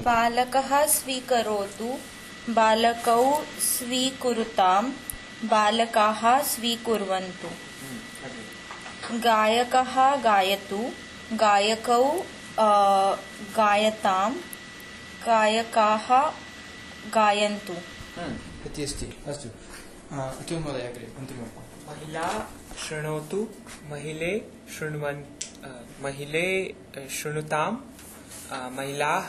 बालकः स्वीकरोतु, बालकौ स्वीकुरुतां, बालकाः स्वीकुर्वन्तु। गायकः गायतु, गायकौ गायतां, गायकाः गायन्तु। इति अस्ति। अस्तु, अतुल महोदय अग्रे अन्तिमं। महिला शृणोतु, महिले शृणुतां, महिलाः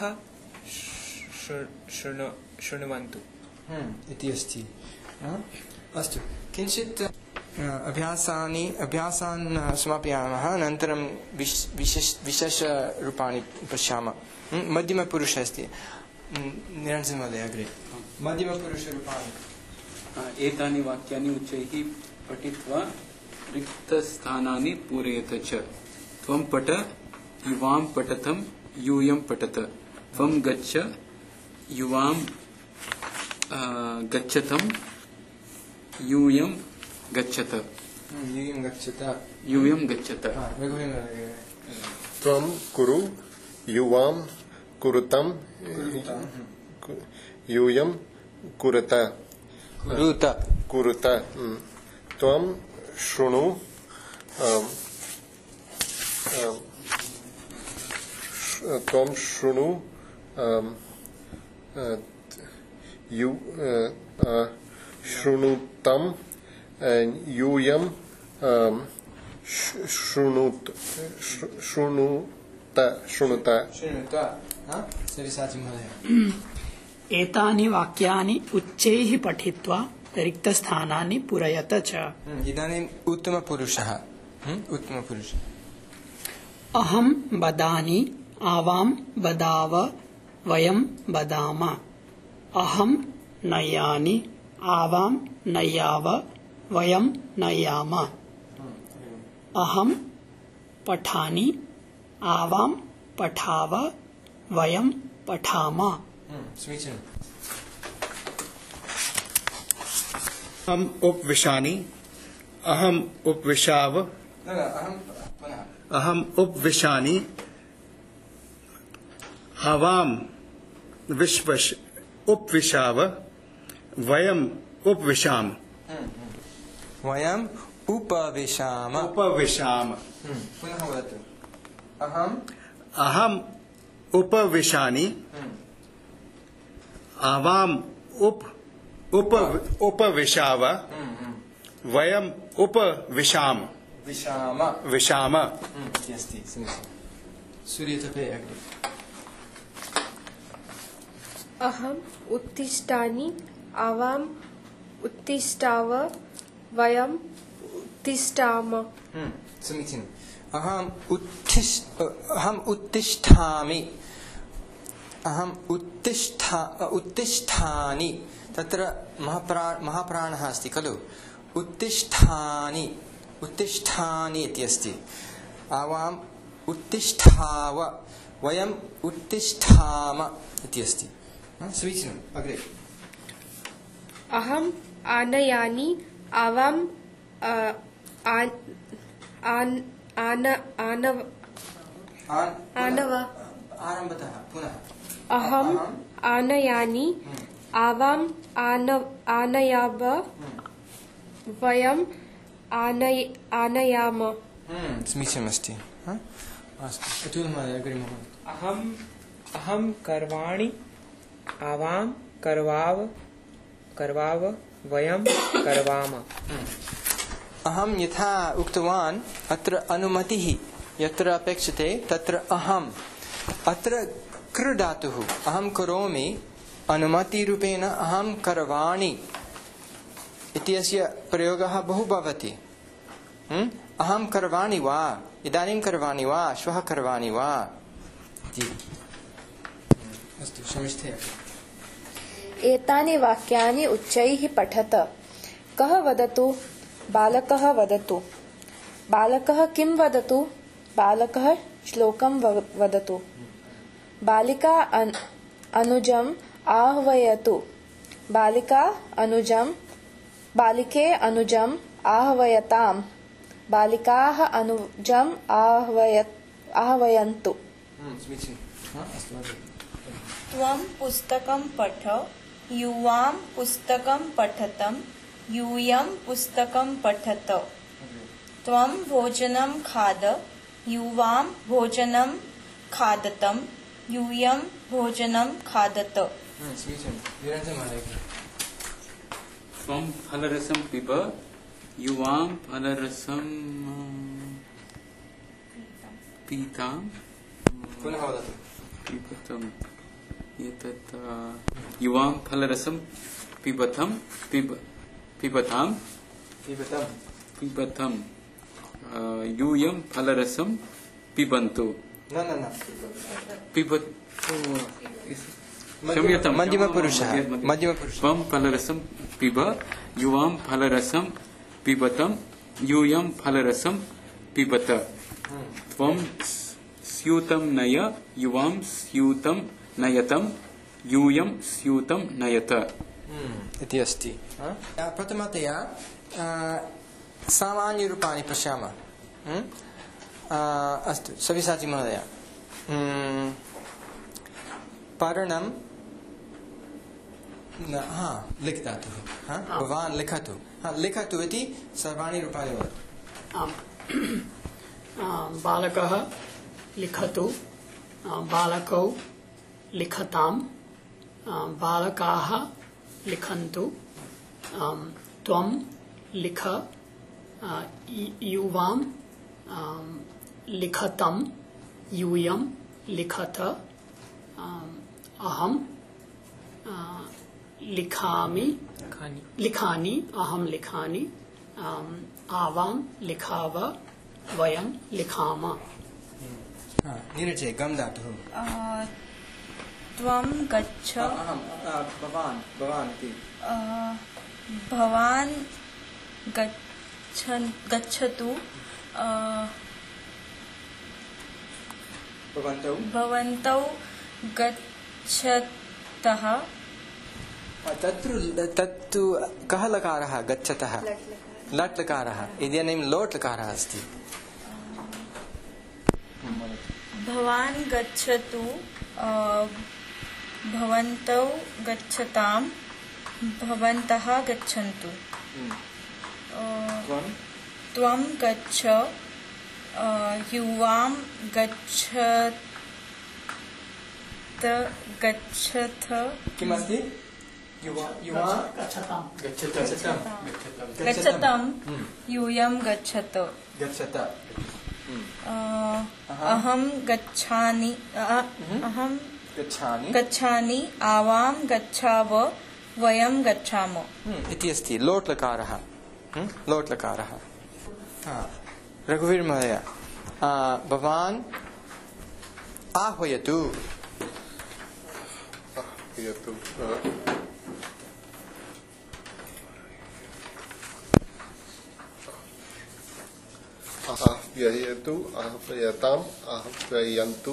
शृण्वन्तु। इति अस्ति। अस्तु, किञ्चित् अभ्यासान् समापयामः, अनन्तरं विशेषरूपाणि पश्यामः। मध्यमपुरुषः अस्ति। निरञ्जन महोदय अग्रे। मध्यमपुरुषरूपाणि। एतानि वाक्यानि उच्चैः पठित्वा रिक्तस्थानानि पूरयत च। त्वं पठ, युवां पठतं, यूयं पठत। त्वं गच्छ, युवां गच्छतं, यूयं गच्छत। यूयं गच्छत। त्वं कुरु, युवां कुरुतं, यूयं कुरुत। त्वं शृणु, शृणुतं, यूयं शृणुत। एतानि वाक्यानि उच्चैः पठित्वा रिक्तस्थानानि पूरयत च। इदानीम् उत्तमपुरुषः। अहं वदामि, आवां वदाव, वयं वदाम। अहं नयामि, आवां नयाव, वयं नयाम। अहं पठामि, आवां पठाव, वयं पठाम। अहम् उपविशामि, अहम् उपविशाव, अहम् उपविशामि, आवां उपविशाव, वयम् उपविशाम। वयम् उपविशाम। पुनः वदतु। अहम् उपविशामि, आवाम् उपविशाव, वयम् उपविशाम। विशाम। अस्ति। सूर्यतपे अग्रे। अहम् उत्तिष्ठामि, आवाम् उत्तिष्ठाव, वयम् उत्तिष्ठाम। समीचीनम्। अहम् उत्तिष्ठामि, अहम् उत्तिष्ठानि। तत्र महाप्राणः अस्ति खलु। उत्तिष्ठानि इति अस्ति। आवाम् उत्तिष्ठाव, वयम् उत्तिष्ठाम इति अस्ति। समीचीनम्। अग्रे। अहम् आनयामि, आवाम् आनव। आरम्भतः पुनः। अहम् आनयामि, आवाम् आनयाव, वयम् आनयाम। समीचीनमस्ति। अस्तु, अहं कर्वाणि, आवां करवाव, वयं करवाम। अहं यथा उक्तवान्, अत्र अनुमतिः यत्र अपेक्षते तत्र अहम्। अत्र कृ धातुः। अहं करोमि, अनुमतिरूपेण अहं करवाणि इत्यस्य प्रयोगः बहु भवति। अहं करवाणि वा, इदानीं करवाणि वा, श्वः करवाणि वा इति। अस्तु, शमिष्ठे। एतानि वाक्यानि उच्चैः पठत। कः वदतु? बालकः वदतु। बालकः किं वदतु? बालकः श्लोकं वदतु। बालिका अनुजम् आह्वयतु। बालिके अनुजम् आह्वयताम्। बालिकाः अनुजम् आह्वयन्तु। त्वं पुस्तकं पठ युवां पुस्तकं पठतं यूयं पुस्तकं पठत त्वं भोजनं खाद युवां भोजनं खादतं यूयं भोजनं खादत त्वं फलरसं पिब युवां फलरसं पीतां पुनः वदतु पिबतम् एतत् युवां फलरसं पिबतां यूयं फलरसं पिबन्तु क्षम्यतां मध्यमपुरुषः त्वं फलरसं पिब युवां फलरसं पिबतं यूयं फलरसं पिबत त्वं स्यूतं नय युवां स्यूतं नयतं यूयं स्यूतं नयत इति अस्ति प्रथमतया सामान्यरूपाणि पश्यामः अस्तु सव्यसाची महोदय पठनं लिखतु भवान् लिखतु लिखतु इति सर्वाणि रूपाणि वदतु बालकः लिखतु बालकौ लिखतां बालकाः लिखन्तु त्वं लिख युवां लिखतं यूयं लिखत अहं लिखानि अहं लिखानि आवां लिखाव वयं लिखाम नीरजे गम धातुः त्वं गच्छ भवान् गच्छतु भवन्तौ गच्छतः तत्तु कः लकारः गच्छतः लट् लकारः इदानीं लोट् लकारः अस्ति भवान् गच्छतु भवन्तौ गच्छतां भवन्तः गच्छन्तु त्वं गच्छ युवां गच्छथ किमस्ति गच्छतं यूयं गच्छत अहं गच्छानि आवां गच्छाव वयं गच्छाम इति अस्ति लोट् लकारः रघुवीर महोदय भवान् आह्वयतु आह्वयतु आह्वयताम् आह्वयन्तु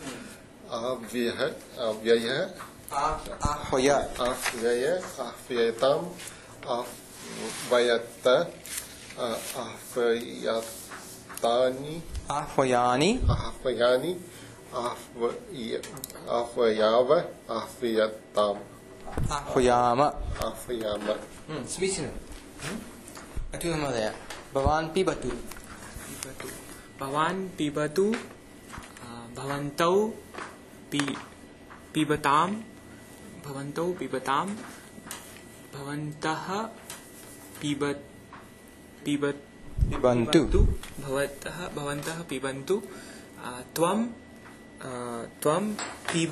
आह्वयताम् आह्वयत आह्वयानि आह्वयाव आह्वयताम् आह्वयाम समीचीनम् अतुल महोदय भवान् पिबतु भवन्तौ पिबतां भवन्तः भवन्तः पिबन्तु त्वं पिब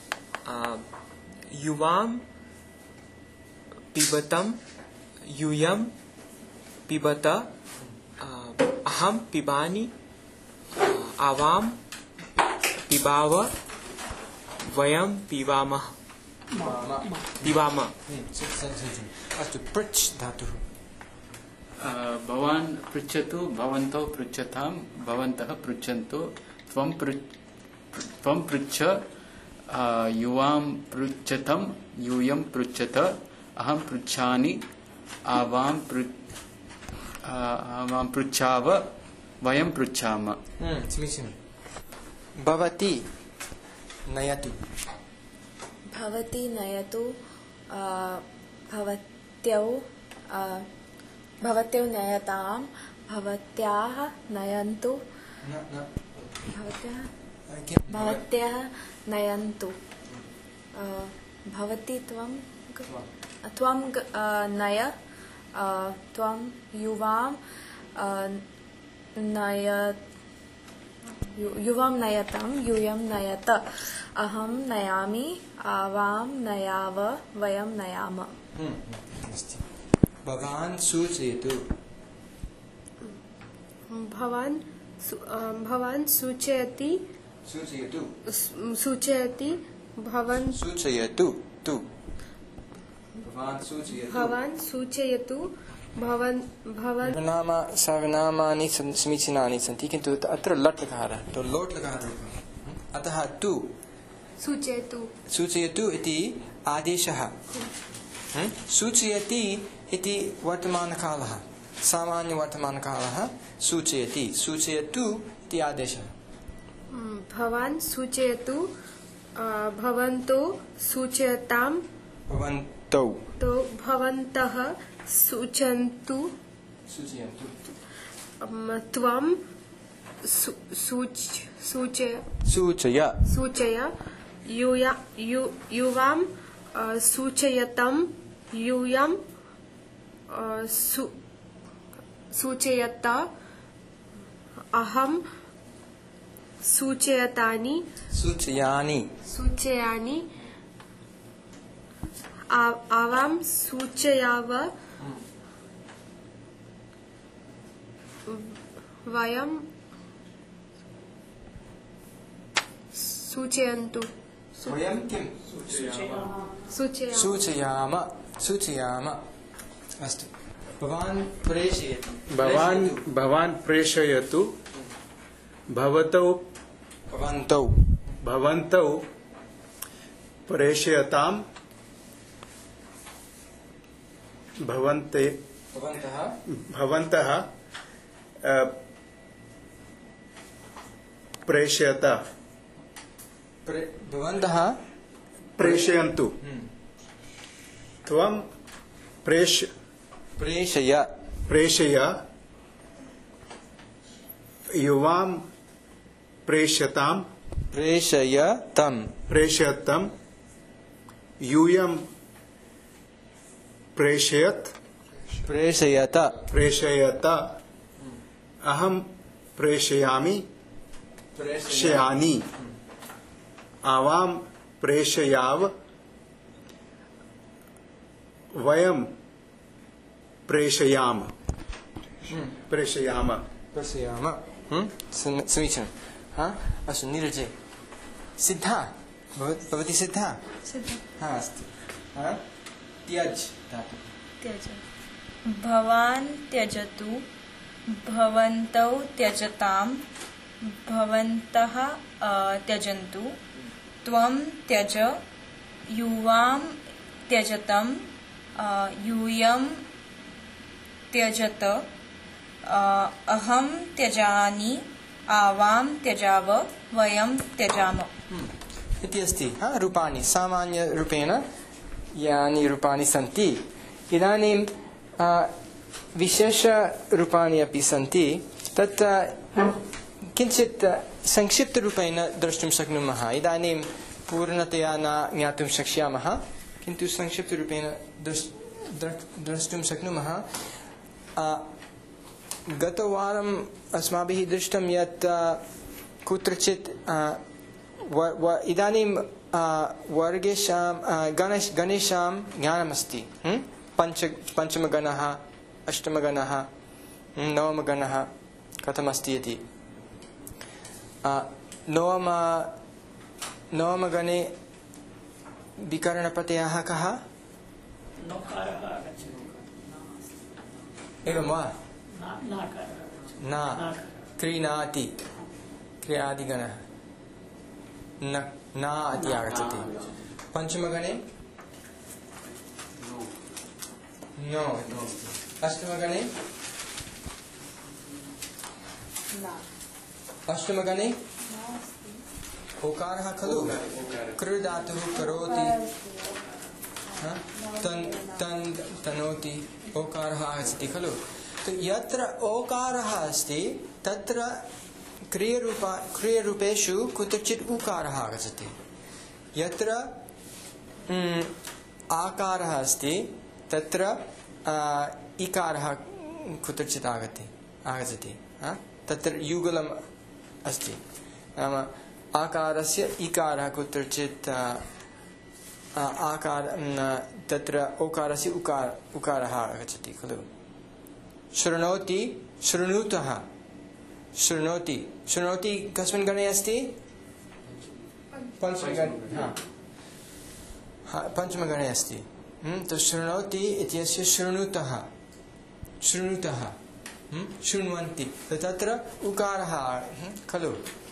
युवां पिबतं यूयं पिबत अहं पिबामि आवां पिबाव वयं पिबामः अस्तु पृच्छ धातुः भवान् पृच्छतु भवन्तौ पृच्छतां भवन्तः पृच्छन्तु त्वं पृच्छ युवां पृच्छतं यूयं पृच्छत अहं पृच्छामि आवां पृच्छाव वयं पृच्छाम समीचीनं भवती नयतु भवती नयतु भवत्यौ भवत्यौ नयतां भवत्याः नयन्तु भवत्याः नयन्तु भवती त्वं नय त्वं युवां युवां नयतां यूयं नयत अहं नयामि आवां नयाव वयं नयाम। भवान् सूचयतु। भवान् सूचयति सूचयति भवान् सूचयतु तु भवान् सूचयतु भवान् सर्वनामानि समीचीनानि सन्ति किन्तु अत्र लट् लकारः तो लोट् लकारः अतः तु सूचयतु इति आदेशः सूचयति इति वर्तमानकालः सामान्यवर्तमानकालः सूचयतु इति आदेशः। भवान् सूचयतु भवन्तौ सूचयतां भवन्तः सूचयन्तु त्वं सूचय युवां सूचयतं यूयं सूचयत अहं सूचयानि आवां सूचयाव वयं सूचयन्तु वयं किं सूचयाम अस्तु भवान् प्रेषयतु भवन्तौ प्रेषयतां भवन्तः प्रेषयन्तु त्वं प्रेषय युवां प्रेषयतं यूयं प्रेषयत अहं प्रेषयामि आवां प्रेषयाव वयं प्रेषयाम समीचीनं अस्तु नीरजे सिद्धा भवती सिद्धा अस्तु त्यज भवान् त्यजतु भवन्तौ त्यजतां भवन्तः त्यजन्तु त्वं त्यज युवां त्यजतं यूयं त्यजत अहं त्यजामि आवां त्यजाव वयं त्यजाम इति अस्ति रूपाणि सामान्यरूपेण यानि रूपाणि सन्ति इदानीं विशेषरूपाणि अपि सन्ति तत् किञ्चित् संक्षिप्तरूपेण द्रष्टुं शक्नुमः इदानीं पूर्णतया न ज्ञातुं शक्ष्यामः किन्तु संक्षिप्तरूपेण द्रष्टुं शक्नुमः गतवारम् अस्माभिः दृष्टं यत् कुत्रचित् इदानीं वर्गेषां गणेषां ज्ञानमस्ति पञ्चमगणः अष्टमगणः नवमगणः कथमस्ति इति नवमगणे विकरणप्रत्ययः कः एवं वा न क्रीणाति क्रियादिगणः न इति आगच्छति पञ्चमगणे नो अष्टमगणे अष्टमगणे ओकारः खलु कृ धातुः करोति तनोति ओकारः आगच्छति खलु तो यत्र ओकारः अस्ति तत्र क्रियरूपेषु कुत्रचित् उकारः आगच्छति यत्र आकारः अस्ति तत्र इकारः कुत्रचित् आगच्छति तत्र युगलम् अस्ति नाम आकारस्य इकारः कुत्रचित् तत्र ओकारस्य उकारः आगच्छति खलु शृणोति शृणुतः शृणोति शृणोति कस्मिन् गणे अस्ति पञ्चमगणे अस्ति तो शृणोति इत्यस्य शृणुतः शृणुतः शृण्वन्ति तत्र उकारः खलु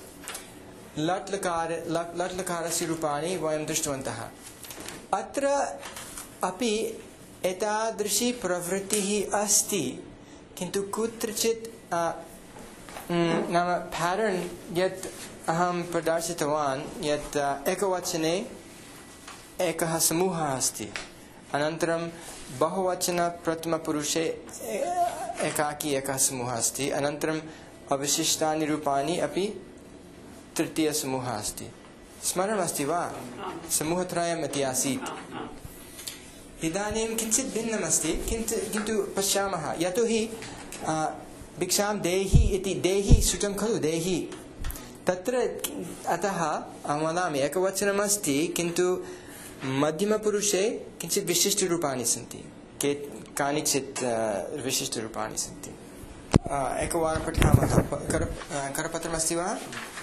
लट्लकारस्य रूपाणि वयं दृष्टवन्तः अत्र अपि एतादृशी प्रवृत्तिः अस्ति किन्तु कुत्रचित् नाम पैटर्न् यत् अहं प्रदर्शितवान् यत् एकवचने एकः समूहः अस्ति अनन्तरं बहुवचन प्रथमपुरुषे एकाकी एकः समूहः अस्ति अनन्तरम् अवशिष्टानि रूपाणि अपि तृतीयसमूहः अस्ति स्मरणमस्ति वा समूहत्रयम् इति आसीत् इदानीं किञ्चित् भिन्नमस्ति किन्तु पश्यामः यतोहि भिक्षां देहि इति देहि श्रुतं खलु देहि तत्र अतः अहं वदामि एकवचनमस्ति किन्तु मध्यमपुरुषे किञ्चित् विशिष्टरूपाणि सन्ति कानिचित् विशिष्टरूपाणि सन्ति एकवारं पठामः करपत्रमस्ति वा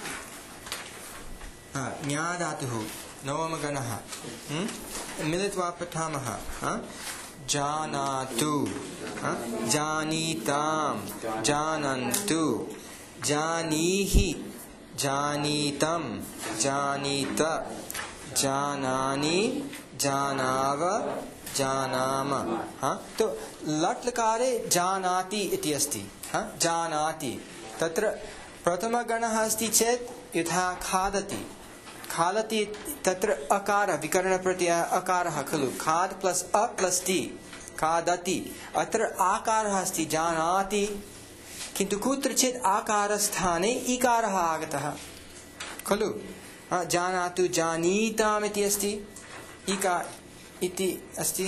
ज्ञाधातुः नवमगणः मिलित्वा पठामः जानातु जानीतां जानन्तु जानीहि जानीतं जानीत जानानि जानाव जानाम तो लट् लकारे जानाति इति अस्ति जानाति तत्र प्रथमगणः अस्ति चेत् यथा खादति खादति तत्र अकार विकरणप्रत्ययः अकारः खलु खाद् प्लस् अ प्लस् ति खादति अत्र आकारः अस्ति जानाति किन्तु कुत्रचित् आकारस्थाने इकारः आगतः खलु जानातु जानीताम् इति अस्ति इका इति अस्ति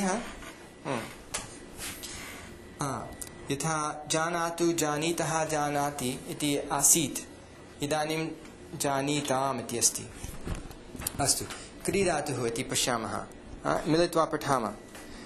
यथा जानातु जानीतः जानाति इति आसीत् इदानीं जानीताम् इति अस्ति अस्तु क्रीडातुः इति पश्यामः मिलित्वा पठामः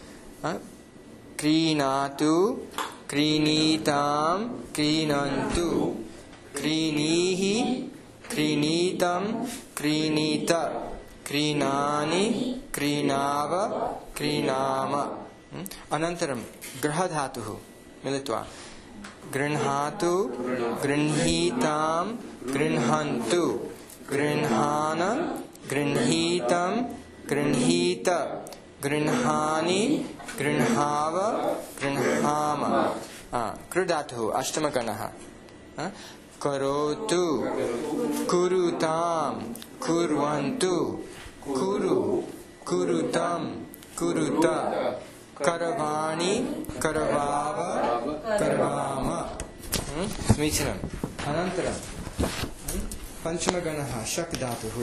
क्रीणातु क्रीणीतां क्रीणन्तु क्रीणीहि क्रीणीतं क्रीणीत क्रीणानि क्रीणाव क्रीणाम अनन्तरं गृहधातुः मिलित्वा गृह्णातु गृह्णीतां गृह्णन्तु गृह्णान गृह्णीतं गृह्णीत गृह्णानि गृह्णाव गृह्णाम कृधातुः अष्टमगणः करोतु कुरुतां कुर्वन्तु कुरु कुरुतं कुरुत करवाणि करवाव करवाम समीचीनम् अनन्तरं पञ्चमगणः शक् धातुः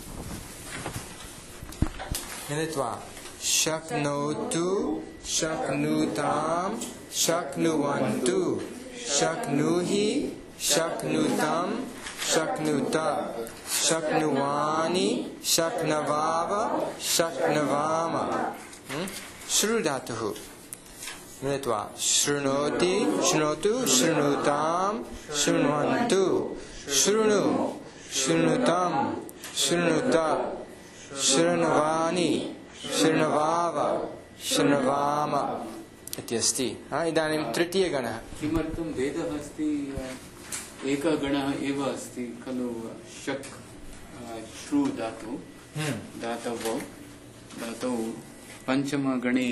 मिलित्वा शक्नोतु शक्नुतां शक्नुवन्तु शक्नुहि शक्नुतं शक्नुत शक्नुवानि शक्नवाव शक्नवाम श्रु धातुः मिलित्वा शृणोति शृणोतु शृणुतां शृण्वन्तु शृणु शृणुतं शृणुत शृण्वानि शृण्वाव शृण्वाम इति अस्ति इदानीं तृतीयगणः किमर्थं भेदः अस्ति एकः गणः एव अस्ति खलु शक् श्रु धातु धातौ पञ्चमगणे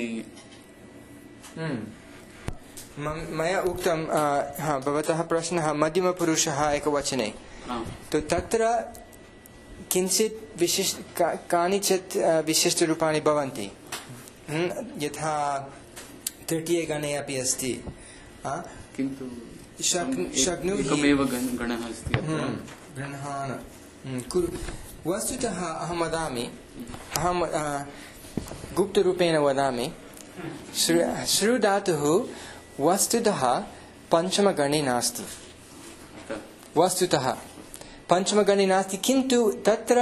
मया उक्तं भवतः प्रश्नः मध्यमपुरुषः एकवचने तो तत्र किञ्चित् कानिचित् विशिष्टरूपाणि भवन्ति यथा तृतीयगणे अपि अस्ति किन्तु शक्नुहि एकमेव गणः अस्ति गृह्णान वस्तुतः अहं वदामि अहं गुप्तरूपेण वदामि श्रु धातुः वस्तुतः पञ्चमगणे नास्ति वस्तुतः पञ्चमगणे नास्ति किन्तु तत्र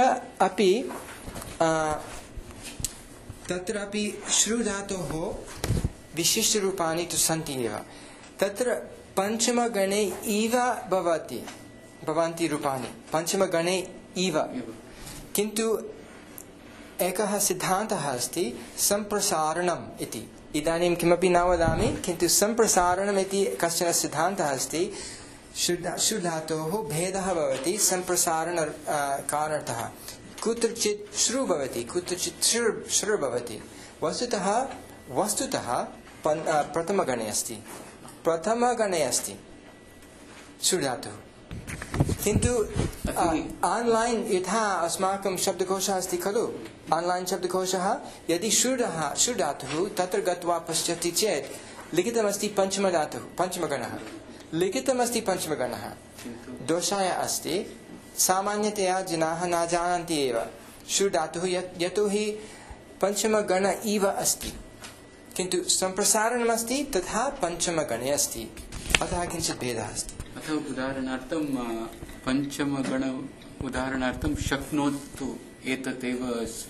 अपि श्रु धातोः विशिष्टरूपाणि तु सन्ति एव तत्र पञ्चमगणे इव भवन्ति रूपाणि पञ्चमगणे इव किन्तु एकः सिद्धान्तः अस्ति सम्प्रसारणम् इति इदानीं किमपि न वदामि किन्तु सम्प्रसारणम् इति कश्चन सिद्धान्तः अस्ति शुद्धातोः भेदः भवति सम्प्रसारण कारणतः कुत्रचित् श्रु भवति कुत्रचित् श्रु भवति वस्तुतः प्रथमगणे अस्ति शुद्धातुः किन्तु ऑनलाइन यथा अस्माकं शब्दकोशः अस्ति खलु ऑनलाइन शब्दकोशः यदि शुद्धातुः तत्र गत्वा पश्यति चेत् लिखितमस्ति पञ्चमगणः लिखितमस्ति पञ्चमगणः दोषाय अस्ति सामान्यतया जनाः न जानन्ति एव शुद्धातुः यतोहि पञ्चमगण इव अस्ति किन्तु सम्प्रसारणमस्ति तथा पञ्चमगणे अस्ति अतः किञ्चित् भेदः अस्ति अथवा उदाहरणार्थं पञ्चमगण उदाहरणार्थं शक्नोतु एतदेव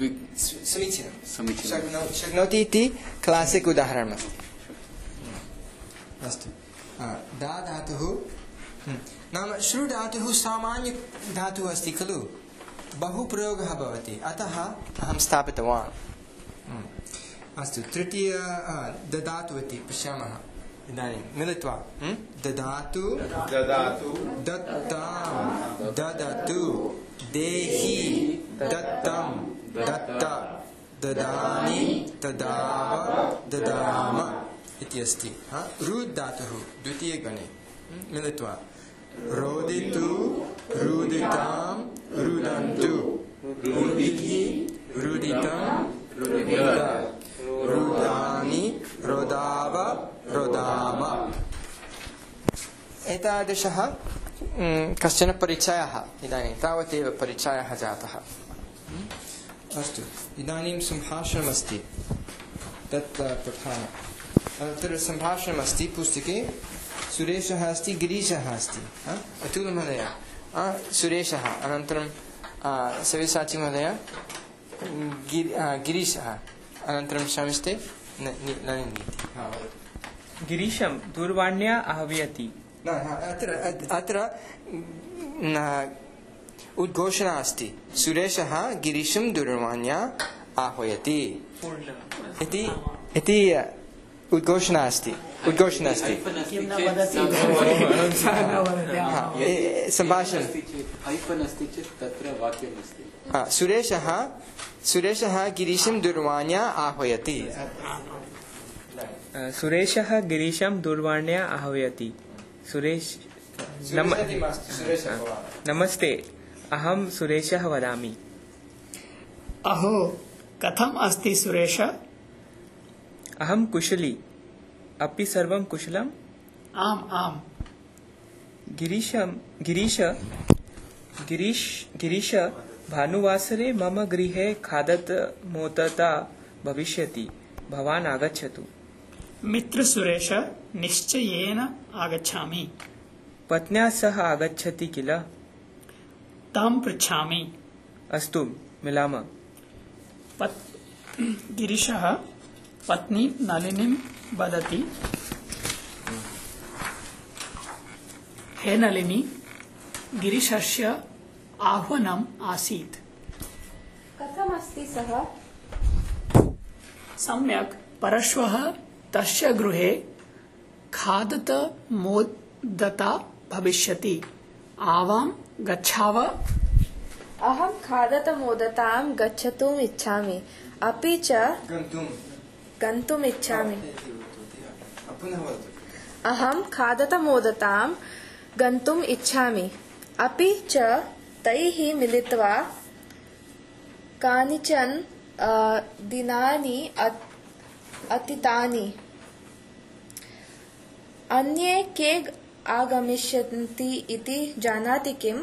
समीचीनं शक्नोति इति क्लासिक् उदाहरणमस्ति अस्तु दा धातुः नाम श्रु धातुः सामान्य धातुः अस्ति खलु बहु प्रयोगः भवति अतः अहं स्थापितवान् अस्तु तृतीय ददातु इति पश्यामः इदानीं मिलित्वा ददातु दत्तां ददतु देहि दत्तं दत्त ददानि ददाव ददाम इति अस्ति रुद् धातुः द्वितीयगणे मिलित्वा रोदितु रुदितां रुदन्तु रुदिः रुदितं रुद रुदानि रोदाव रोदाम एतादृशः कश्चन परिचयः इदानीं तावदेव परिचयः जातः अस्तु इदानीं सम्भाषणमस्ति तत् पठामः अत्र सम्भाषणमस्ति पुस्तके सुरेशः अस्ति गिरीशः अस्ति अतुलमहोदय सुरेशः अनन्तरं सव्यसाची महोदय गिरीशः अनन्तरं शमिस्ते नलिनी गिरीशं दूरवाण्या आह्वयति अत्र उद्घोषणा अस्ति सुरेशः गिरीशं दूरवाण्या आह्वयति इति उद्घोषणा अस्ति सम्भाषणं सुरेशः गिरीशं दूरवाण्या आह्वयति सुरेशः गिरीशं दूरवाण्या आह्वयति नमस्ते अहं सुरेशः वदामि अहो कथम् अस्ति सुरेश अहं कुशली अपि सर्वं कुशलम् आम् गिरीश भानुवासरे मम गृहे खादतमोदता भविष्यति भवान् आगच्छतु मित्र सुरेश निश्चयेन आगच्छामि पत्न्या सह आगच्छति किल तं पृच्छामि अस्तु मिलामः गिरीशः पत्नी नलिनीं वदति हे नलिनी गिरीशस्य आह्वानम् आसीत् कथमस्ति सः सम्यक् परश्वः तस्य गृहे खादतमोदता भविष्यति आवां गच्छाव अहं खादतमोदतां गच्छतुम् इच्छामि अपि च गन्तुम् इच्छामि अहं खादतमोदतां गन्तुम् इच्छामि अपि च तैः मिलित्वा कानिचन दिनानि अतीतानि अन्ये के आगमिष्यन्ति इति जानाति किम्?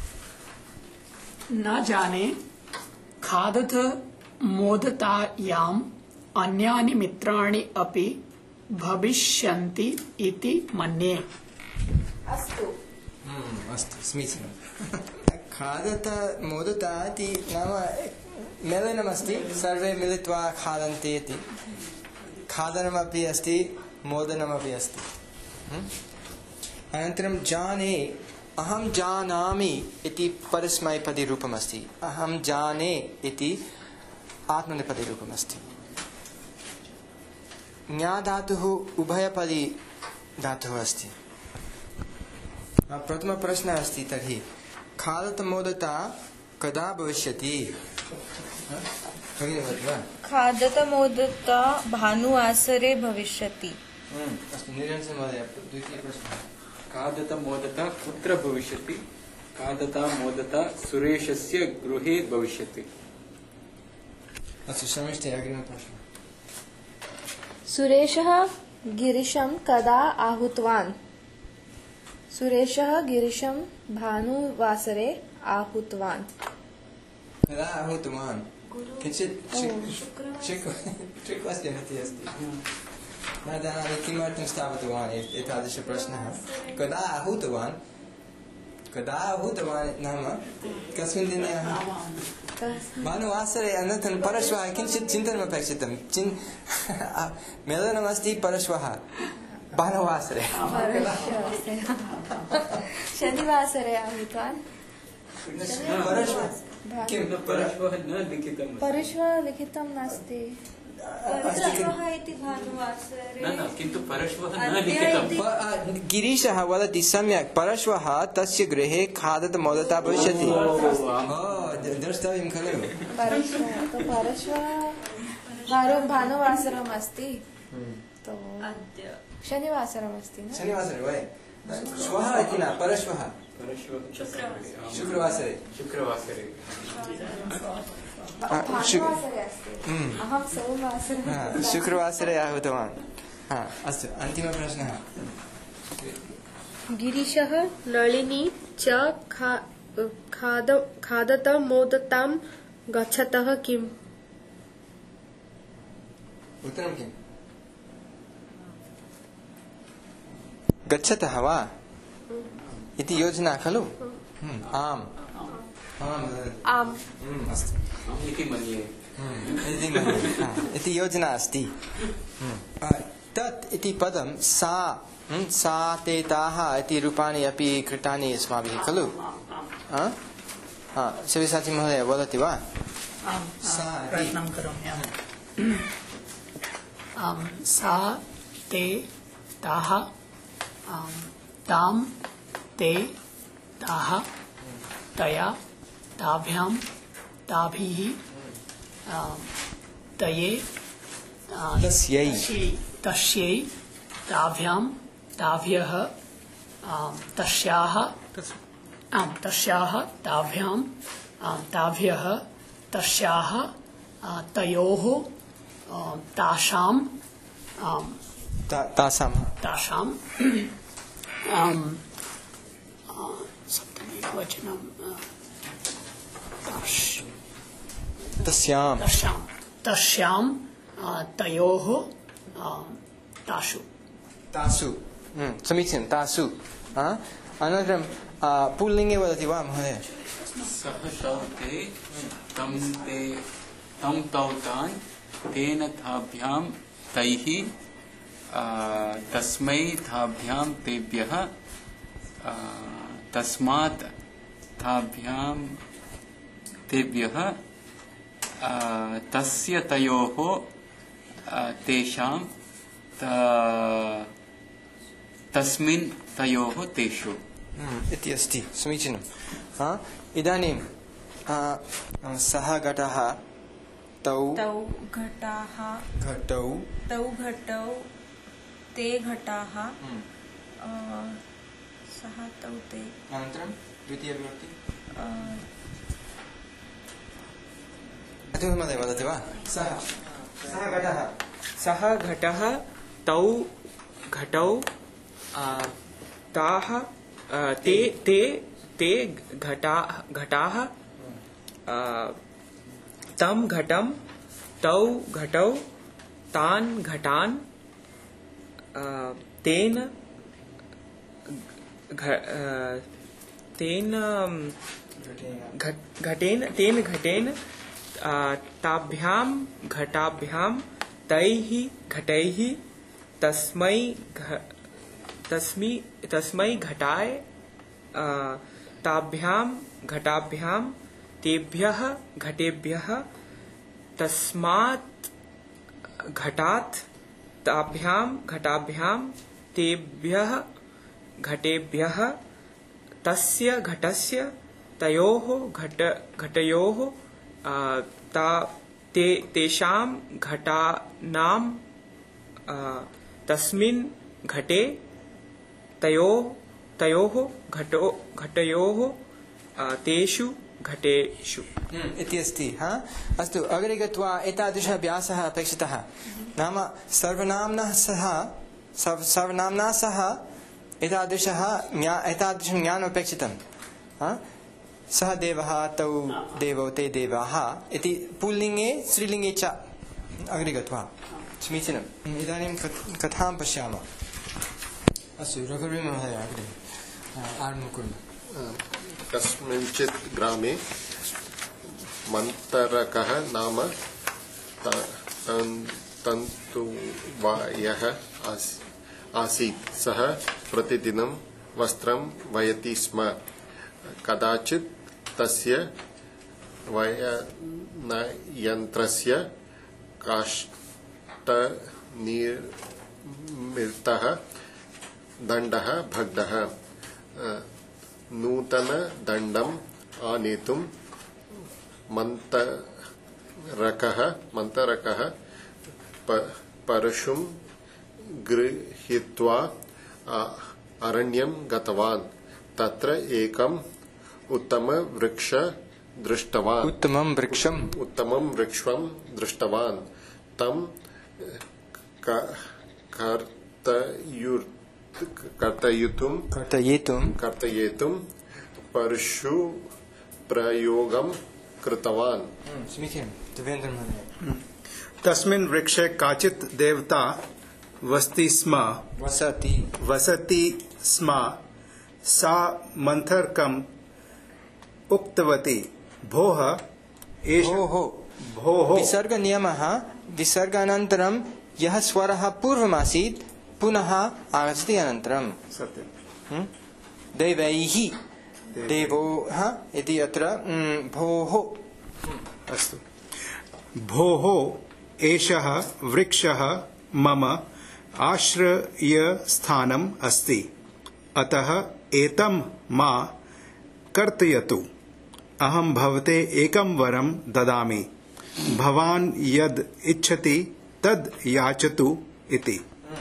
न जाने। खादत मोदतायाम् अन्यानि मित्राणि अपि भविष्यन्ति इति मन्ये। अस्तु। अस्तु समीचीनं। खादत मोदता इति नाम मेलनमस्ति, सर्वे मिलित्वा खादन्ति इति। खादनमपि अस्ति, मोदनमपि अस्ति। अनन्तरं जाने, अहं जानामि इति परस्मैपदीरूपमस्ति। अहं जाने इति आत्मनेपदीरूपमस्ति। ज्ञा धातुः उभयपदी धातुः अस्ति। प्रथमप्रश्नः अस्ति तर्हि खादत मोदता कदा भविष्यति? खादत मोदता भानुवासरे भविष्यति। अस्तु, निरञ्जन महोदय, द्वितीयः प्रश्नः। खादत मोदता कुत्र भविष्यति? खादता मोदता सुरेशस्य गृहे भविष्यति। अस्तु, समीचीनः। अग्रिमः प्रश्नः। सुरेशः गिरीशं कदा आहूतवान्? सुरेशः गिरीशं भानुवासरे आहूतवान्। कदा आहूतवान्? किञ्चित् ट्रिक् क्वश्चन् इति अस्ति। न जानामि किमर्थं स्थापितवान् एतादृशप्रश्नः। कदा आहूतवान्? कदा आहूतवान् नाम कस्मिन् दिने? भानुवासरे। अनन्तरं परश्वः किञ्चित् चिन्तनमपेक्षितं। मेलनमस्ति परश्वः भानुवासरे। शनिवासरे आहूतवान्। परश्वः न लिखितं। परश्वः लिखितं नास्ति। किन्तु परश्वः न लिखितं। गिरीशः वदति सम्यक्, परश्वः तस्य गृहे खादत मोदता भविष्यति। द्रष्टव्यं खलु। परश्वः भानुवासरम् अस्ति, तो शनिवासरम् अस्ति न? शनिवासरे वै श्वः इति न, परश्वः शुक्रवासरे। शुक्रवासरे आहूतवान्। अस्तु, अन्तिमः प्रश्नः। गिरीशः नलिनी च खादत मोदतां गच्छतः किम्? उत्तरं किम्? गच्छतः वा इति योजना खलु? आम् आम् अस्तु इति मन्ये। इति योजना अस्ति। तत् इति पदं सा ते ताः इति रूपाणि अपि कृतानि अस्माभिः खलु? सव्यसाची महोदय वदति वा? प्रश्नं करोमि। सा ते ताः, तां ते ताः, तया ताभ्यां ताभिः, तये तस्यै ताभ्यां ताभ्यः, तस्याः ताभ्यां ताभ्यः, तस्याः तयोः, तासां सप्तमीवचनं तस्यां तयोः, तासु। समीचीनं, तासु। अनन्तरं पुल्लिङ्गे वदति वा महोदय? सः शौते तं तौ तान् तेन ताभ्यां तैः तस्मै ताभ्यां तेभ्यः तस्मात् ताभ्यां तेभ्यः तस्य तयोः तेषां तस्मिन् तयोः तेषु इति अस्ति। समीचीनम्। इदानीं सः घटः, तौ घटाः, घटौ, ते घटाः, सः तौ ते। अनन्तरं द्वितीयविभक्ति अतः महोदय वदति वा? सः घटः तौ घटौ ताः ते घटाः तं घटं तौ घटौ तान् घटान् तेन घटेन ताभ्यां घटाभ्यां तैः घटैः तस्मै घटाय ताभ्यां घटाभ्यां तेभ्यः घटेभ्यः तस्मात् घटात् ताभ्यां घटाभ्यां तेभ्यः घटेभ्यः तस्य घटस्य तयोः घटयोः तेषां घटानां तस्मिन् घटे तयोः घटयोः तेषु घटेषु इति अस्ति। अस्तु, अग्रे गत्वा एतादृशः अभ्यासः अपेक्षितः। नाम सर्वनाम्नः सह एतादृशं ज्ञानम् अपेक्षितं। सः देवः, तौ देवौ, ते देवाः इति पुल्लिङ्गे स्त्रीलिङ्गे च अग्रे गत्वा समीचीनम्। इदानीं कथां पश्यामः। अस्तु, रघुवीर महोदय अग्रे आरम्भं कुर्मः। कस्मिंश्चित् ग्रामे मन्तरकः नाम तन्तुवायः आसीत्। सः प्रतिदिनं वस्त्रं वयति स्म। कदाचित् तस्य वयनयन्त्रस्य काष्ठनिर्मितः दण्डः भग्नः। नूतनदण्डम् आनेतुं मन्तरकः परशुं गृहीत्वा अरण्यं गतवान्। तत्र एकम् उत्तमं वृक्षं दृष्टवान्। तं कर्तयितुं परशु प्रयोगं कृतवान्। तस्मिन् वृक्षे काचित् देवता वसति स्म। सा मन्थरकम् उक्तवती, भोः विसर्गनियमः। विसर्गानन्तरं यः स्वरः पूर्वमासीत् पुनः आगच्छति अनन्तरं। सत्यं। दैवैः देवोः इति अत्र भोः। अस्तु। भोः, एषः वृक्षः मम आश्रयस्थानम् अस्ति। अतः एतं मा कर्तयतु। अहं भवते एकं वरं ददामि। भवान् यद् इच्छति तद् याचतु इति।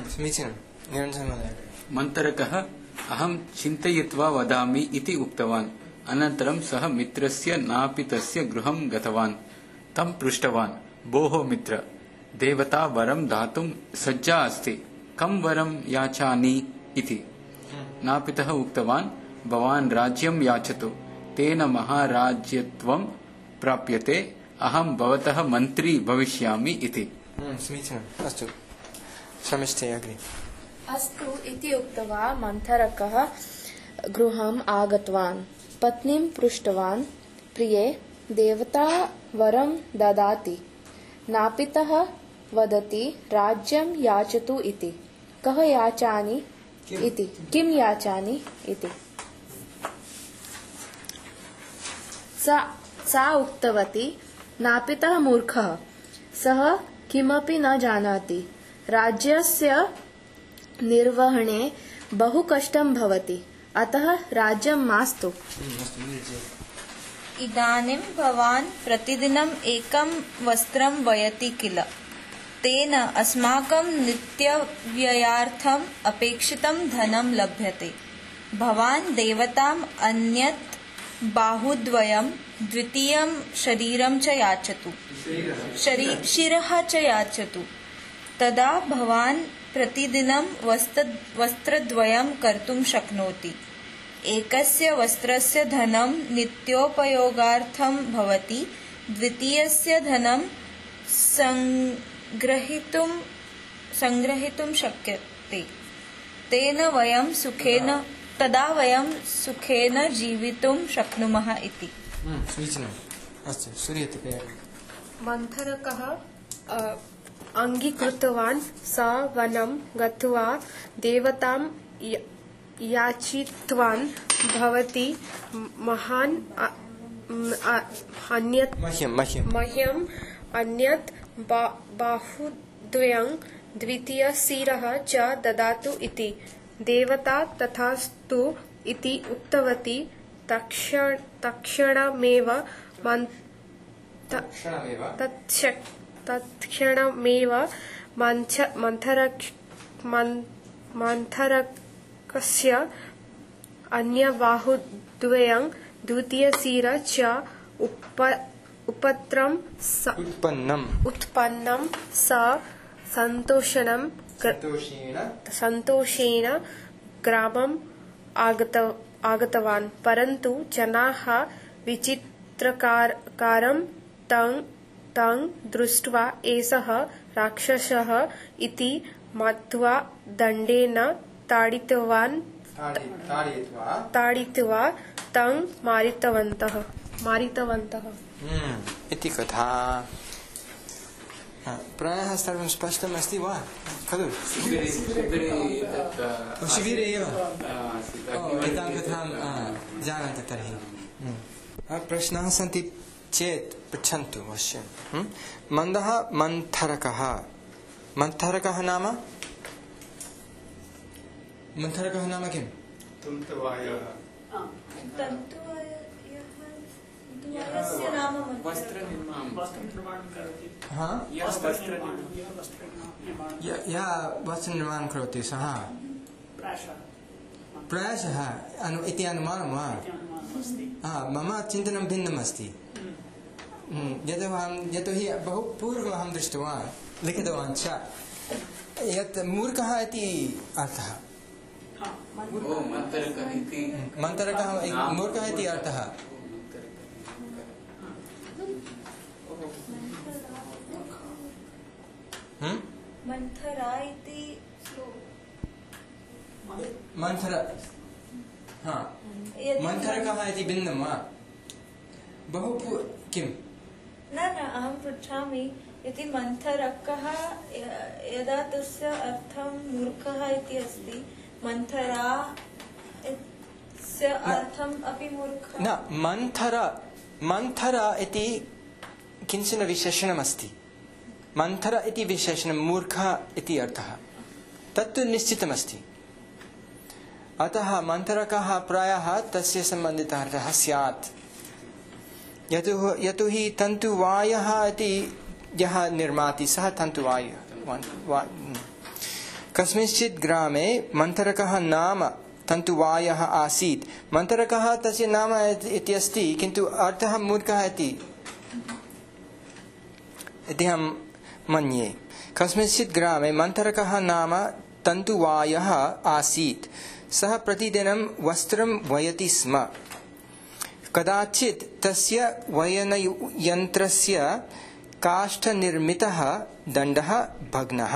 मन्तरकः अहं चिन्तयित्वा वदामि इति उक्तवान्। अनन्तरं सः मित्रस्य नापितस्य गृहं गतवान्। तं पृष्टवान्, भोः मित्र, देवता वरं दातुं सज्जा अस्ति। कं वरं याचानि इति। नापितः उक्तवान्, भवान् राज्यं याचतु, तेन महाराज्यत्वं प्राप्यते। अहं भवतः मन्त्री भविष्यामि इति। अस्तु, समीचीनम्। अग्रे। अस्तु इति उक्त्वा मन्थरकः गृहम् आगतवान्। पत्नीं पृष्टवान्, प्रिये, देवता वरं ददाति। नापितः वदति, राज्यं याचतु इति। कः याचानि इति। किं याचानि इति। सा उक्तवती, नापितः मूर्खः, सः किमपि न जानाति। राज्यस्य निर्वहणे बहु कष्टं भवति, अतः राज्यं मास्तु। इदानीं भवान् प्रतिदिनम् एकं वस्त्रं वयति किल। तेन अस्माकं नित्यव्ययार्थम् अपेक्षितं धनं लभ्यते। भवान् देवताम् अन्यत् बाहुद्वयं द्वितीयं शरीरं च याचतु शिरः च याचतु तदा भवान् प्रतिदिनं वस्त्रद्वयं कर्तुं शक्नोति। एकस्य वस्त्रस्य धनं नित्योपयोगार्थं भवति, द्वितीयस्य धनं संग्रहीतुं शक्यते। तदा वयं सुखेन जीवितुं शक्नुमः इति। अस्तु श्रूयते। मन्थरकः अङ्गीकृतवान् स वनं गत्वा देवतां याचितवान् भवती महान् अन्यत् मह्यम् अन्यत् बाहुद्वयं द्वितीयशिरः च ददातु इति। देवता तथास्तु इति उक्तवती। तत्क्षणमेव मन्थरकस्य अन्यबाहुद्वयं द्वितीयशिर च उत्पन्नं स सन्तोषेण ग्रामम् आगतवान्। परन्तु जनाः विचित्रकारं तं दृष्ट्वा एषः राक्षसः इति मत्वा दण्डेन ताडित्वा तं मारितवन्तः इति कथा। प्रायः सर्वं स्पष्टम् अस्ति वा खलु? शिबिरे एव एतां कथां जानन्ति तर्हि। प्रश्नाः सन्ति चेत् पृच्छन्तु अवश्यं। मन्दः मन्थरकः। मन्थरकः नाम किम्? या वस्त्रनिर्माणं करोति सः प्रायशः इति अनुमानं वा? मम चिन्तनं भिन्नम् अस्ति। यतोहि बहु पूर्वम् अहं दृष्टवान्, लिखितवान् च यत् मूर्खः इति अर्थः। मन्थरकः मूर्खः इति अर्थः। मन्थरकः इति भिन्नं वा? बहु किम्? न अहं पृच्छामि यदि मन्थरकः यदा तस्य अर्थं मूर्खः इति अस्ति, मन्थरस्य अर्थम् अपि मूर्खः न। मन्थर इति किञ्चन विशेषणमस्ति। मन्थर इति विशेषणं मूर्खः इति अर्थः, तत्तु निश्चितमस्ति। अतः मन्थरकः प्रायः तस्य सम्बन्धितः अर्थः स्यात्। यतोहि तन्तुवायः इति यः निर्माति सः तन्तुवायः। कस्मिंश्चित् ग्रामे मन्थरकः नाम तन्तुवायः आसीत्। मन्थरकः तस्य नाम इति अस्ति, किन्तु अर्थः मूर्खः इति अहं मन्ये। कस्मिंश्चित् ग्रामे मन्थरकः नाम तन्तुवायः आसीत्। सः प्रतिदिनं वस्त्रं वयति स्म। कदाचित् तस्य वयनयन्त्रस्य काष्ठनिर्मितः दण्डः भग्नः।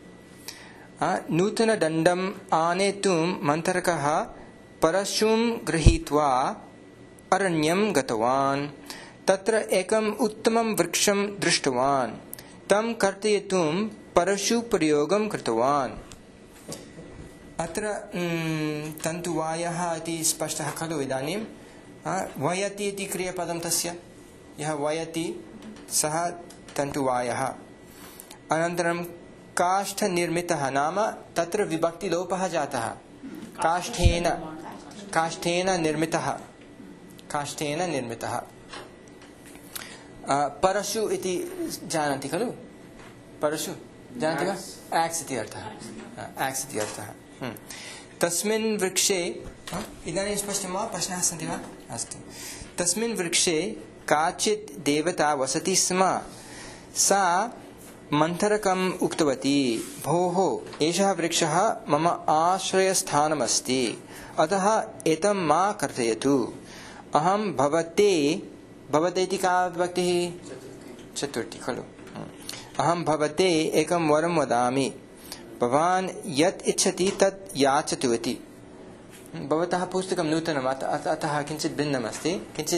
नूतनदण्डम् आनेतुं मन्थरकः परशुं गृहीत्वा अरण्यं गतवान्। तत्र एकम् उत्तमं वृक्षं दृष्टवान्। तं कर्तयितुं परशुप्रयोगं कृतवान्। अत्र तन्तुवायः इति स्पष्टः खलु इदानीं? वयति इति क्रियापदं तस्य, यः वयति सः तन्तुवायः। अनन्तरं काष्ठनिर्मितः नाम तत्र विभक्तिलोपः जातः। काष्ठेन निर्मितः। परशु इति जानन्ति खलु? परशु जानन्ति वा? एक्स् इति अर्थः। तस्मिन् वृक्षे इदानीं स्पष्टं वा? प्रश्नाः सन्ति वा? अस्तु। तस्मिन् वृक्षे काचित् देवता वसति स्म। सा मन्थरकम् उक्तवती, भोः एषः वृक्षः मम आश्रयस्थानमस्ति, अतः एतं मा कर्तयतु। अहं भवते इति का विभक्तिः? चतुर्थी खलु। अहं भवते एकं वरं वदामि, भवान् यत् इच्छति तत् याचतु इति। भवतः पुस्तकं नूतनम् अतः किञ्चित् भिन्नमस्ति,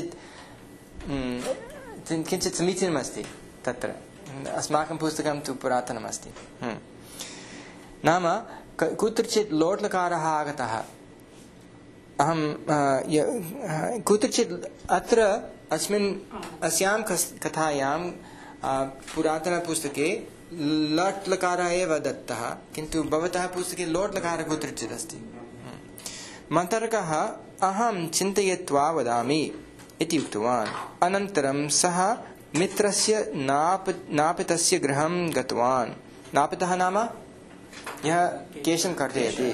किञ्चित् समीचीनमस्ति। तत्र अस्माकं पुस्तकं तु पुरातनमस्ति। नाम कुत्रचित् लोट्लकारः आगतः। अहं कुत्रचित् अत्र अस्यां कथायां पुरातनपुस्तके लट्लकारः एव दत्तः, किन्तु भवतः पुस्तके लोट्लकारः कुत्रचित् अस्ति। मन्थरकः अहं चिन्तयित्वा वदामि इति उक्तवान्। अनन्तरं सः मित्रस्य नापितस्य गृहं गतवान्। नापितः नाम यः केशं कर्तयति।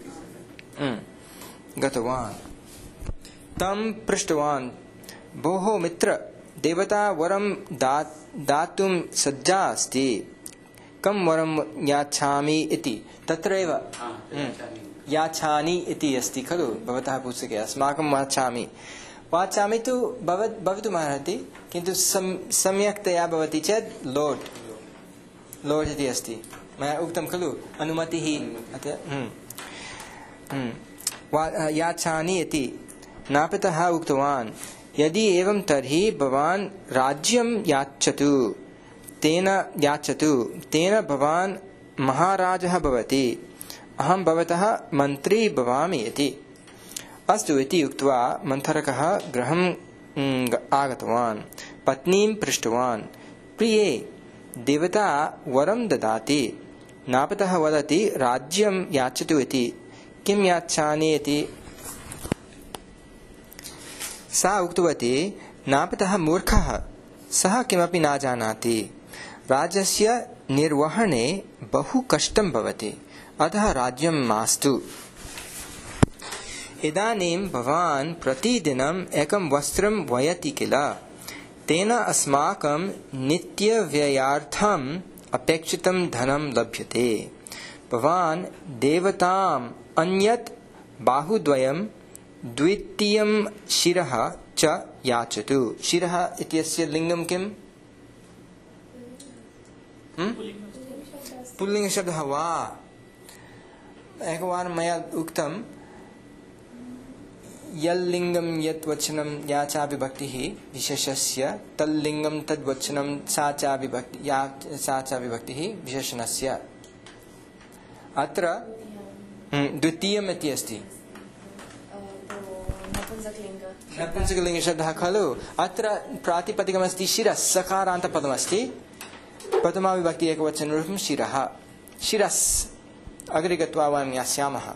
गतवान् तं पृष्टवान्, भोः मित्र, देवता वरं दातुं सज्जा अस्ति, कं वरं याच्छामि इति। तत्रैव याच्छामि इति अस्ति खलु भवतः पुस्तके। अस्माकं वाचामि तु भवितुमर्हति, किन्तु सम्यक्तया भवति चेत् लोट् इति अस्ति। मया उक्तं खलु अनुमतिः। याच्छामि इति नापितः उक्तवान्, यदि एवं तर्हि भवान् राज्यं याचतु, तेन भवान् महाराजः भवति, अहं भवतः मन्त्री भवामि इति। अस्तु इति उक्त्वा मन्थरकः गृहम् आगतवान्। पत्नीं पृष्टवान्, प्रिये, देवता वरं ददाति। नापितः वदति, राज्यं याचतु इति। किं याच्छामि इति? सा उक्तवती, नापितः मूर्खः, सः किमपि न जानाति। राज्यस्य निर्वहणे बहु कष्टं भवति, अतः राज्यं मास्तु। इदानीं भवान् प्रतिदिनम् एकं वस्त्रं वयति किल, तेन अस्माकं नित्यव्ययार्थम् अपेक्षितं धनं लभ्यते। भवान् देवताम् अन्यत् बाहुद्वयं, द्वितीयं शिरः च याचतु। शिरः इत्यस्य लिङ्गं किम्? पुल्लिङ्गशब्दः वा? एकवारं मया उक्तं, यल्लिङ्गं यत् वचनं या च विभक्तिः विशेषस्य, तल्लिङ्गं तद्वचनं सा च विभक्तिः विशेषणस्य। अत्र द्वितीयम् इति अस्ति, नपुंसकलिङ्गशब्दः खलु। अत्र प्रातिपदिकमस्ति शिरस्, सकारान्तपदमस्ति। प्रथमा विभक्ति एकवचनरूपं शिरः, शिरस्। अग्रे गत्वा वयं यास्यामः।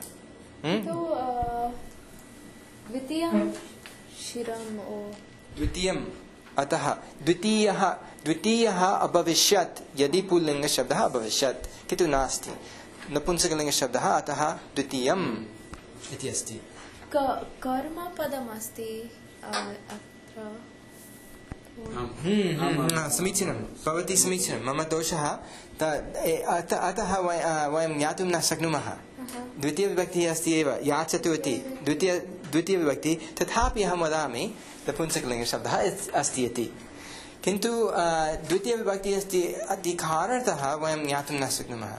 द्वितीयम्, अतः द्वितीयः अभविष्यत् यदि पुल्लिङ्गशब्दः अभविष्यत्, किन्तु नास्ति, नपुंसकलिङ्गशब्दः, अतः द्वितीयम् इति अस्ति। कर्मपदमस्ति समीचीनं भवती, समीचीनं। मम दोषः। अतः वयं ज्ञातुं न शक्नुमः। द्वितीयविभक्तिः अस्ति एव, याचतु इति द्वितीयविभक्तिः, तथापि अहं वदामि नपुंसकलिङ्गशब्दः अस्ति इति। किन्तु द्वितीयविभक्तिः अस्ति इति कारणतः वयं ज्ञातुं न शक्नुमः।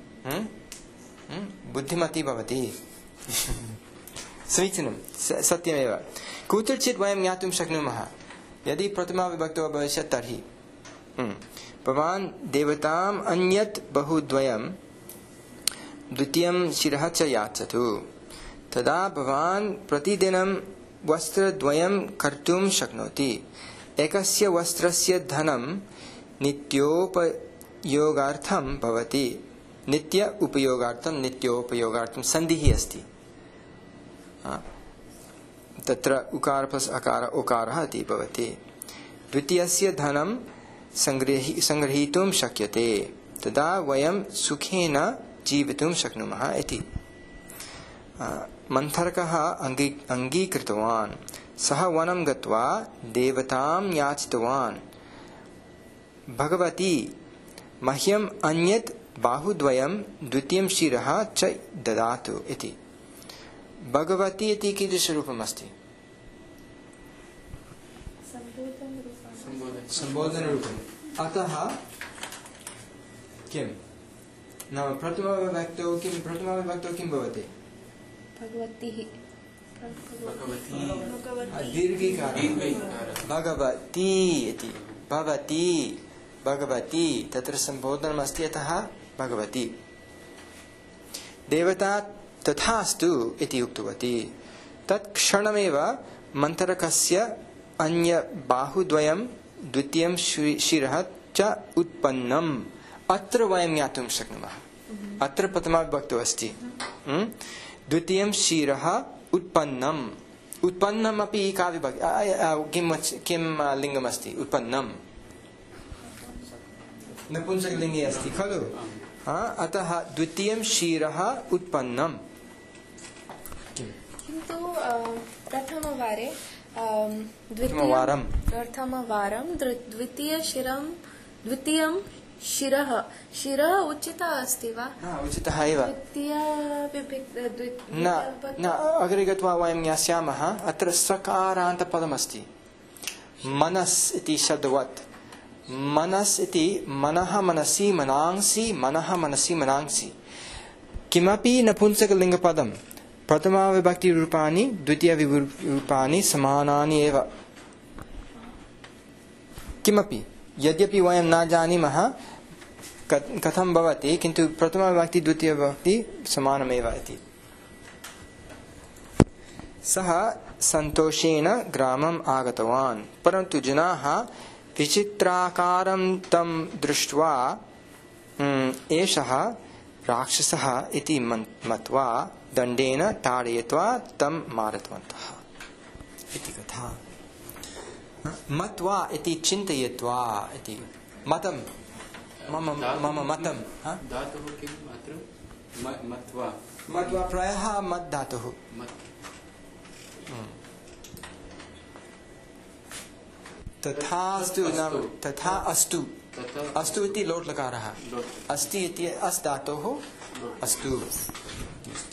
बुद्धिमती भवति। समीचीनं, सत्यमेव। कुत्रचित् वयं ज्ञातुं शक्नुमः, यदि प्रथमा विभक्तौ भविष्यत् तर्हि। भवान् देवताम् अन्यत् बहुद्वयं, द्वितीयं शिरः च याचतु, तदा भवान् प्रतिदिनं वस्त्रद्वयं कर्तुं शक्नोति। एकस्य वस्त्रस्य धनं नित्योपयोगार्थं भवति। नित्योपयोगार्थं सन्धिः अस्ति। तत्र उकार प्लस अकार उकारः इति भवति। द्वितीयस्य धनं सङ्गृहीतुं शक्यते, तदा वयं सुखेन जीवितुं शक्नुमः इति। मन्थरकः अङ्गीकृतवान् सः वनं गत्वा देवतां याचितवान् भगवती मह्यम् अन्यत् बाहुद्वयं द्वितीयं शिरः च ददातु इति। भगवती इति कीदृशरूपम् अस्ति? सम्बोधनरूपम्। अतः किं नाम प्रथमविभक्तौ किं भवति? भगवती दीर्घिकारः भगवती इति। भगवती तत्र सम्बोधनमस्ति, अतः भगवती। देवता तथास्तु इति उक्तवती। तत्क्षणमेव मन्थरकस्य अन्य बाहुद्वयं द्वितीयं शिरः च उत्पन्नम्। अत्र वयं ज्ञातुं शक्नुमः, अत्र प्रथमाविभक्तौ अस्ति। द्वितीयं शिरः उत्पन्नम्। उत्पन्नमपि का विभक्ति? किं लिङ्गमस्ति? उत्पन्नम् नपुंसकलिङ्गे अस्ति खलु। अतः द्वितीयं शिरः उत्पन्नम्। किन्तु प्रथमवारं द्वितीयं शिरः उचितः अस्ति वा? उचितः एव न अग्रे गत्वा वयं ज्ञास्यामः। अत्र सकारान्तपदमस्ति मनस् इति शब्दवत्। मनस् इति मनः मनसि मनांसि, मनः मनसि मनांसि। किमपि नपुंसकलिङ्गपदं प्रथमाविभक्तिरूपाणि द्वितीयविभक्तिरूपाणि समानानि एव। किमपि यद्यपि वयं न जानीमः कथं भवति, किन्तु प्रथमाविभक्ति द्वितीयविभक्ति समानमेव इति। सः सन्तोषेण ग्रामम् आगतवान्, परन्तु जनाः विचित्राकारं तं दृष्ट्वा एषः राक्षसः इति मत्वा दण्डेन ताडयित्वा तं मारितवन्तः इति कथा। मत्वा इति चिन्तयित्वा इति। मतं मम मतं धातुः किम् अत्र? मत्वा प्रायः मत् धातुः। तथास्तु नाम तथा अस्तु। अस्तु इति लोट् लकारः, अस्ति इति अस् धातोः अस्तु।